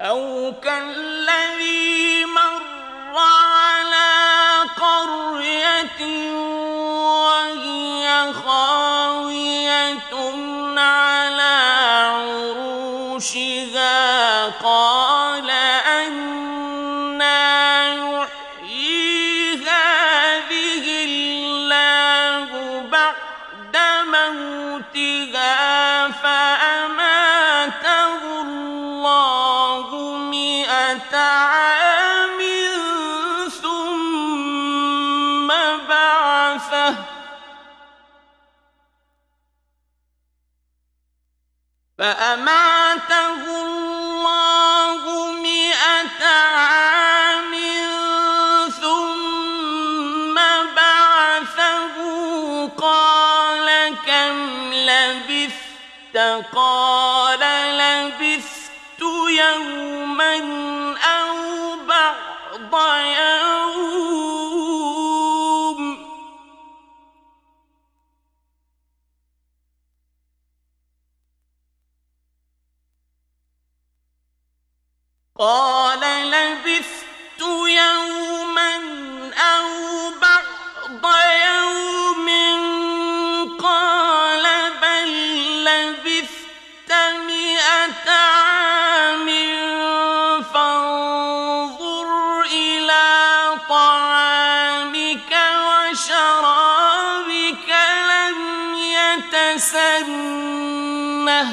أو كالذي مر على قرية وهي خاوية على عروشها قال أنى يحيي هذه الله بعد موتها فأماته الله 100 عام ثم بعثه فأماته الله 100 عام ثم بعثه قال كم لبثت قال لبثت يوما أو بعض يوم قال لبثت يوما أو بعض يوم قال بل لبثت 100 عام فانظر إلى طعامك وشرابك لم يتسنه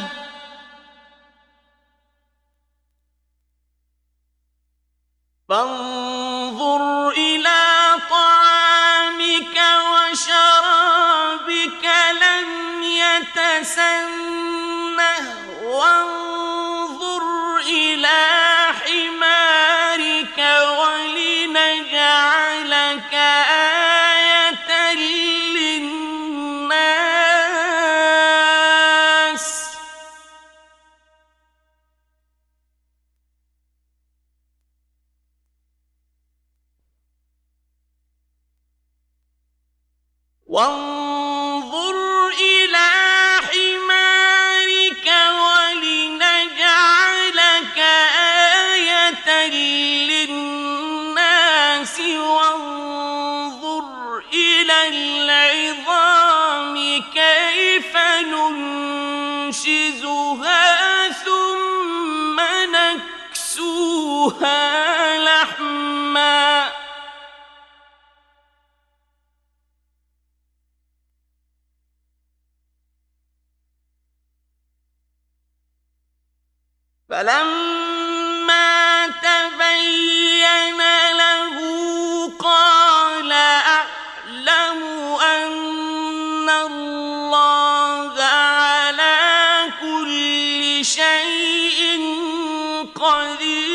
فانظر إلى طعامك وشرابك لم يتسنه وانظر إلى حمارك ولنجعلك آية للناس وانظر إلى حمارك ولنجعلك آية للناس وانظر إلى العظام كيف ننشزها ثم نكسوها لحما فلما تبين له قال أعلم أن الله على كل شيء قدير